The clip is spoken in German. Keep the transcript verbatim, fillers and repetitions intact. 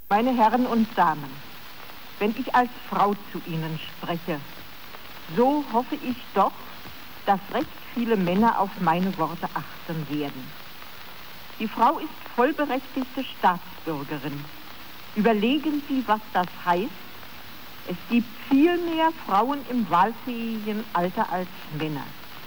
Meine Herren und Damen, wenn ich als Frau zu Ihnen spreche, so hoffe ich doch, dass recht viele Männer auf meine Worte achten werden. Die Frau ist vollberechtigte Staatsbürgerin. Überlegen Sie, was das heißt. Es gibt viel mehr Frauen im wahlfähigen Alter als Männer.